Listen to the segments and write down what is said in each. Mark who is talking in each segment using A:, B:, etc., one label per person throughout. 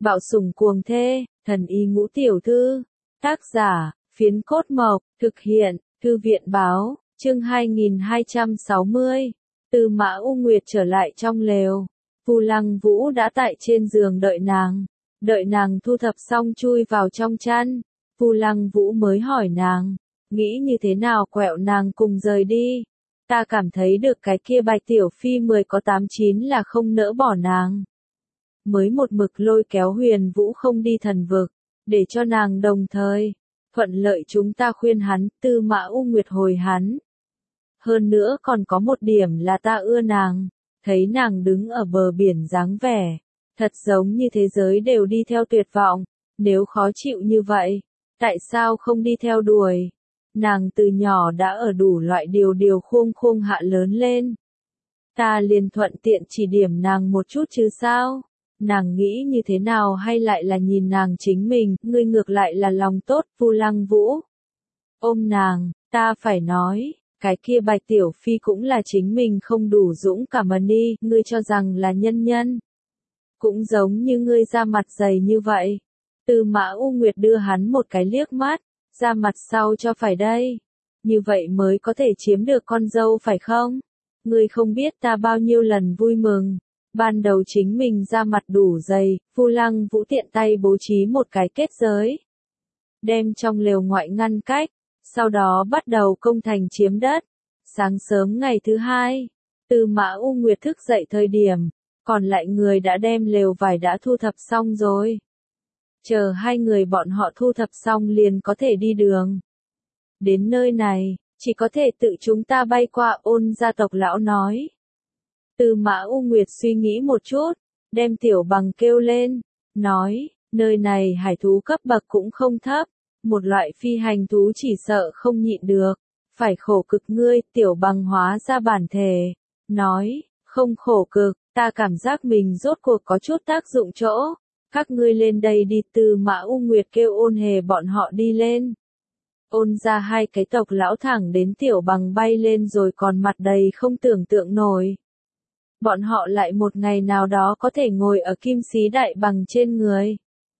A: Bạo sủng cuồng thê, thần y ngũ tiểu thư. Tác giả, Phiến Cốt Mộc, thực hiện, Thư viện báo, chương 2260. Tư Mã U Nguyệt trở lại trong lều. Vu Lăng Vũ đã tại trên giường đợi nàng thu thập xong chui vào trong chăn. Vu Lăng Vũ mới hỏi nàng, nghĩ như thế nào quẹo nàng cùng rời đi. Ta cảm thấy được cái kia Bạch Tiểu Phi 10 có 8 9 là không nỡ bỏ nàng. Mới một mực lôi kéo Huyền Vũ không đi thần vực, để cho nàng đồng thời thuận lợi chúng ta khuyên hắn. Tư Mã U Nguyệt hồi hắn. Hơn nữa còn có một điểm là ta ưa nàng, thấy nàng đứng ở bờ biển dáng vẻ, thật giống như thế giới đều đi theo tuyệt vọng, nếu khó chịu như vậy, tại sao không đi theo đuổi? Nàng từ nhỏ đã ở đủ loại điều khung hạ lớn lên. Ta liền thuận tiện chỉ điểm nàng một chút chứ sao? Nàng nghĩ như thế nào hay lại là nhìn nàng chính mình, ngươi ngược lại là lòng tốt. Vu Lăng Vũ ôm nàng, ta phải nói, cái kia Bạch Tiểu Phi cũng là chính mình không đủ dũng cảm mà đi, ngươi cho rằng là nhân. Cũng giống như ngươi ra mặt dày như vậy. Tư Mã U Nguyệt đưa hắn một cái liếc mắt, ra mặt sau cho phải đây. Như vậy mới có thể chiếm được con dâu phải không? Ngươi không biết ta bao nhiêu lần vui mừng. Ban đầu chính mình ra mặt đủ dày, Vu Lăng Vũ tiện tay bố trí một cái kết giới. Đem trong lều ngoại ngăn cách, sau đó bắt đầu công thành chiếm đất. Sáng sớm ngày thứ hai, Tư Mã U Nguyệt thức dậy thời điểm, còn lại người đã đem lều vải đã thu thập xong rồi. Chờ hai người bọn họ thu thập xong liền có thể đi đường. Đến nơi này, chỉ có thể tự chúng ta bay qua. Ôn gia tộc lão nói. Tư Mã U Nguyệt suy nghĩ một chút, đem Tiểu Bằng kêu lên, nói, nơi này hải thú cấp bậc cũng không thấp, một loại phi hành thú chỉ sợ không nhịn được, phải khổ cực ngươi. Tiểu Bằng hóa ra bản thể, nói, không khổ cực, ta cảm giác mình rốt cuộc có chút tác dụng chỗ, các ngươi lên đây đi. Tư Mã U Nguyệt kêu Ôn Hề bọn họ đi lên. Ôn ra hai cái tộc lão thẳng đến Tiểu Bằng bay lên rồi còn mặt đầy không tưởng tượng nổi. Bọn họ lại một ngày nào đó có thể ngồi ở Kim Sĩ Đại Bằng trên người.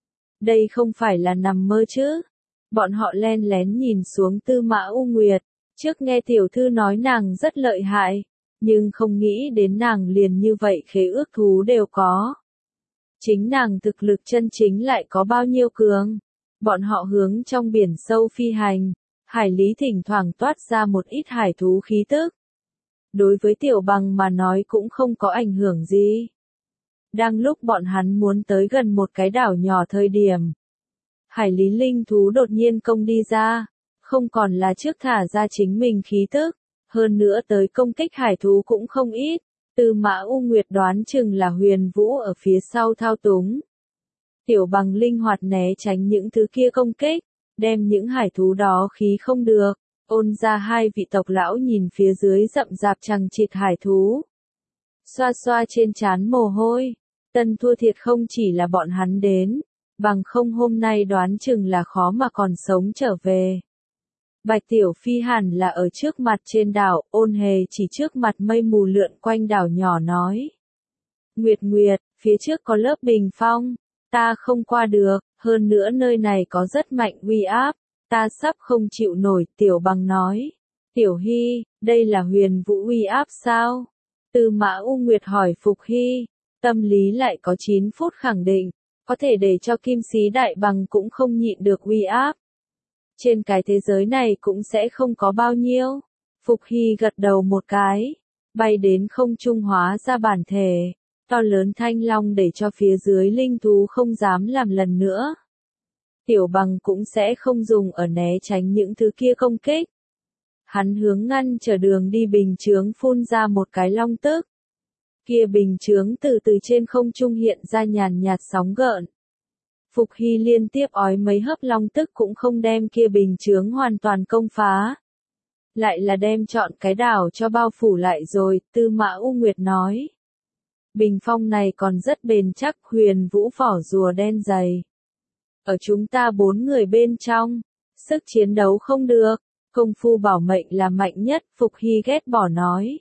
A: Đây không phải là nằm mơ chứ. Bọn họ len lén nhìn xuống Tư Mã U Nguyệt, trước nghe tiểu thư nói nàng rất lợi hại, nhưng không nghĩ đến nàng liền như vậy khế ước thú đều có. Chính nàng thực lực chân chính lại có bao nhiêu cường. Bọn họ hướng trong biển sâu phi hành, hải lý thỉnh thoảng toát ra một ít hải thú khí tức. Đối với Tiểu Bằng mà nói cũng không có ảnh hưởng gì. Đang lúc bọn hắn muốn tới gần một cái đảo nhỏ thời điểm, hải lý linh thú đột nhiên công đi ra, không còn là trước thả ra chính mình khí tức, hơn nữa tới công kích hải thú cũng không ít. Tư Mã U Nguyệt đoán chừng là Huyền Vũ ở phía sau thao túng. Tiểu Bằng linh hoạt né tránh những thứ kia công kích, đem những hải thú đó khí không được. Ôn ra hai vị tộc lão nhìn phía dưới rậm rạp chằng chịt hải thú. Xoa xoa trên trán mồ hôi, tân thua thiệt không chỉ là bọn hắn đến, bằng không hôm nay đoán chừng là khó mà còn sống trở về. Bạch Tiểu Phi hẳn là ở trước mặt trên đảo. Ôn Hề chỉ trước mặt mây mù lượn quanh đảo nhỏ nói. Nguyệt Nguyệt, phía trước có lớp bình phong, ta không qua được, hơn nữa nơi này có rất mạnh uy áp, ta sắp không chịu nổi. Tiểu Bằng nói. Tiểu Hy, đây là Huyền Vũ uy áp sao? Tư Mã U Nguyệt hỏi Phục Hy, tâm lý lại có 9 phút khẳng định, có thể để cho Kim Sĩ Đại Bằng cũng không nhịn được uy áp. Trên cái thế giới này cũng sẽ không có bao nhiêu. Phục Hy gật đầu một cái, bay đến không trung hóa ra bản thể, to lớn thanh long để cho phía dưới linh thú không dám làm lần nữa. Tiểu Bằng cũng sẽ không dùng ở né tránh những thứ kia công kích. Hắn hướng ngăn trở đường đi bình chướng phun ra một cái long tức. Kia bình chướng từ trên không trung hiện ra nhàn nhạt sóng gợn. Phục Hy liên tiếp ói mấy hớp long tức cũng không đem kia bình chướng hoàn toàn công phá. Lại là đem trọn cái đảo cho bao phủ lại rồi. Tư Mã U Nguyệt nói. Bình phong này còn rất bền chắc. Huyền Vũ vỏ rùa đen dày. Ở chúng ta 4 người bên trong, sức chiến đấu không được, công phu bảo mệnh là mạnh nhất. Phục Hy ghét bỏ nói.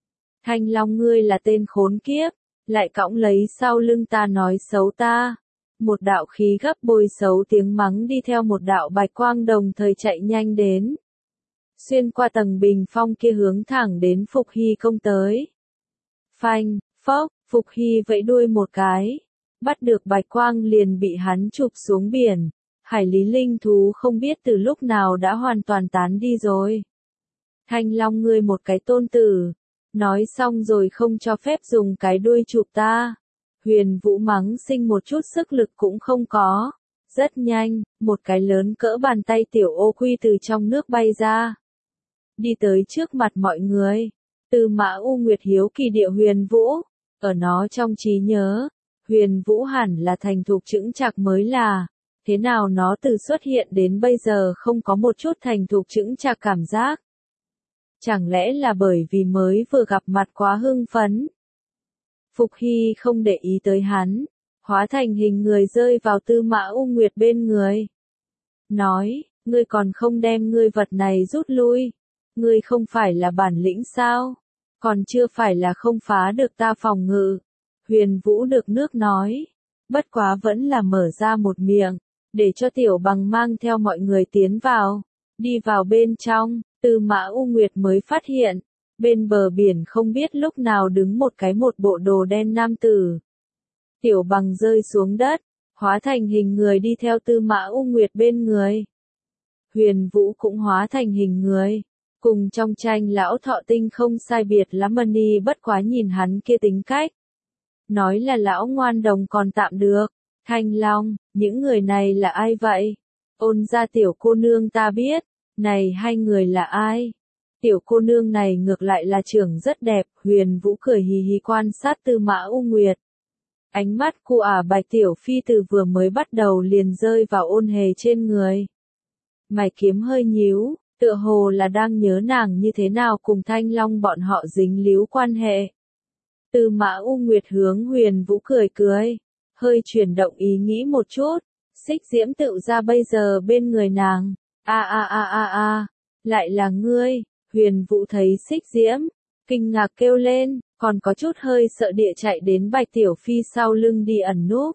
A: Thanh Long ngươi là tên khốn kiếp, lại cõng lấy sau lưng ta nói xấu ta. Một đạo khí gấp bôi xấu tiếng mắng đi theo một đạo bạch quang đồng thời chạy nhanh đến. Xuyên qua tầng bình phong kia hướng thẳng đến Phục Hy công tới. Phanh, phốc, Phục Hy vẫy đuôi một cái. Bắt được bạch quang liền bị hắn chụp xuống biển. Hải lý linh thú không biết từ lúc nào đã hoàn toàn tán đi rồi. Thanh Long ngươi một cái tôn tử. Nói xong rồi không cho phép dùng cái đuôi chụp ta. Huyền Vũ mắng sinh một chút sức lực cũng không có. Rất nhanh, một cái lớn cỡ bàn tay tiểu ô quy từ trong nước bay ra. Đi tới trước mặt mọi người. Tư Mã U Nguyệt hiếu kỳ địa Huyền Vũ. Ở nó trong trí nhớ, Huyền Vũ hẳn là thành thục chững chạc mới là. Thế nào nó từ xuất hiện đến bây giờ không có một chút thành thục chững chạc cảm giác. Chẳng lẽ là bởi vì mới vừa gặp mặt quá hưng phấn? Phục Hy không để ý tới hắn, hóa thành hình người rơi vào Tư Mã U Nguyệt bên người. Nói, ngươi còn không đem ngươi vật này rút lui. Ngươi không phải là bản lĩnh sao? Còn chưa phải là không phá được ta phòng ngự. Huyền Vũ được nước nói. Bất quá vẫn là mở ra một miệng, để cho Tiểu Bằng mang theo mọi người tiến vào. Đi vào bên trong, Tư Mã U Nguyệt mới phát hiện. Bên bờ biển không biết lúc nào đứng một bộ đồ đen nam tử. Tiểu Bằng rơi xuống đất, hóa thành hình người đi theo Tư Mã U Nguyệt bên người. Huyền Vũ cũng hóa thành hình người. Cùng trong tranh lão thọ tinh không sai biệt lắm mani bất quá nhìn hắn kia tính cách. Nói là lão ngoan đồng còn tạm được. Thanh Long, những người này là ai vậy? Ôn gia tiểu cô nương ta biết. Này hai người là ai? Tiểu cô nương này ngược lại là trưởng rất đẹp. Huyền Vũ cười hì hì quan sát Tư Mã U Nguyệt. Ánh mắt của Bạch Tiểu Phi từ vừa mới bắt đầu liền rơi vào Ôn Hề trên người. Mày kiếm hơi nhíu, tựa hồ là đang nhớ nàng như thế nào cùng Thanh Long bọn họ dính líu quan hệ. Tư Mã U Nguyệt hướng Huyền Vũ cười cười, hơi chuyển động ý nghĩ một chút, xích diễm tự ra bây giờ bên người nàng. Lại là ngươi. Huyền Vũ thấy xích diễm, kinh ngạc kêu lên, còn có chút hơi sợ địa chạy đến Bạch Tiểu Phi sau lưng đi ẩn núp.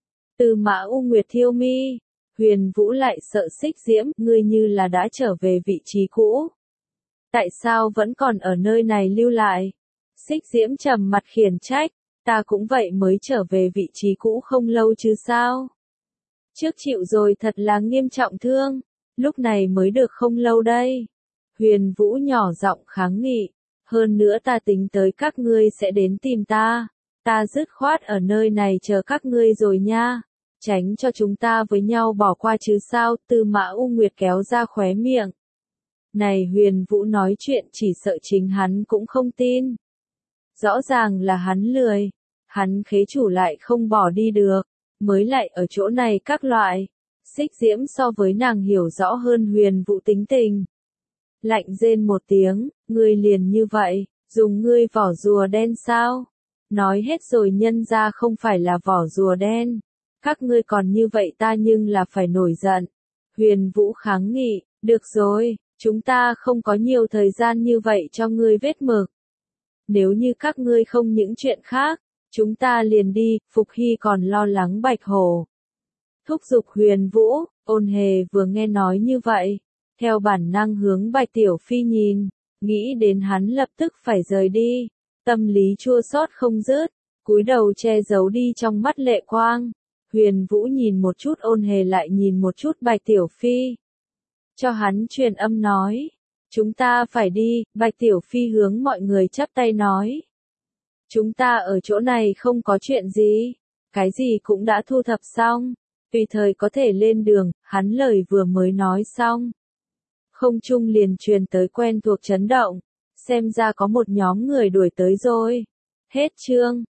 A: Tư Mã U Nguyệt thiêu mi. Huyền Vũ lại sợ xích diễm, ngươi như là đã trở về vị trí cũ. Tại sao vẫn còn ở nơi này lưu lại? Xích diễm trầm mặt khiển trách, ta cũng vậy mới trở về vị trí cũ không lâu chứ sao? Trước chịu rồi thật là nghiêm trọng thương, lúc này mới được không lâu đây. Huyền Vũ nhỏ giọng kháng nghị, hơn nữa ta tính tới các ngươi sẽ đến tìm ta dứt khoát ở nơi này chờ các ngươi rồi nha. Tránh cho chúng ta với nhau bỏ qua chứ sao? Tư Mã U Nguyệt kéo ra khóe miệng. Này Huyền Vũ nói chuyện chỉ sợ chính hắn cũng không tin. Rõ ràng là hắn lười, hắn khế chủ lại không bỏ đi được, mới lại ở chỗ này các loại. Xích diễm so với nàng hiểu rõ hơn Huyền Vũ tính tình. Lạnh rên một tiếng, ngươi liền như vậy, dùng ngươi vỏ rùa đen sao? Nói hết rồi nhân ra không phải là vỏ rùa đen. Các ngươi còn như vậy ta nhưng là phải nổi giận. Huyền Vũ kháng nghị, được rồi, chúng ta không có nhiều thời gian như vậy cho ngươi vết mực. Nếu như các ngươi không những chuyện khác, chúng ta liền đi. Phục Hy còn lo lắng Bạch Hổ thúc giục Huyền Vũ. Ôn Hề vừa nghe nói như vậy, theo bản năng hướng Bạch Tiểu Phi nhìn, nghĩ đến hắn lập tức phải rời đi, tâm lý chua xót không dứt, cúi đầu che giấu đi trong mắt lệ quang. Huyền Vũ nhìn một chút Ôn Hề lại nhìn một chút Bạch Tiểu Phi. Cho hắn truyền âm nói, chúng ta phải đi. Bạch Tiểu Phi hướng mọi người chắp tay nói. Chúng ta ở chỗ này không có chuyện gì, cái gì cũng đã thu thập xong, tùy thời có thể lên đường. Hắn lời vừa mới nói xong, không trung liền truyền tới quen thuộc chấn động, xem ra có một nhóm người đuổi tới rồi. Hết chương.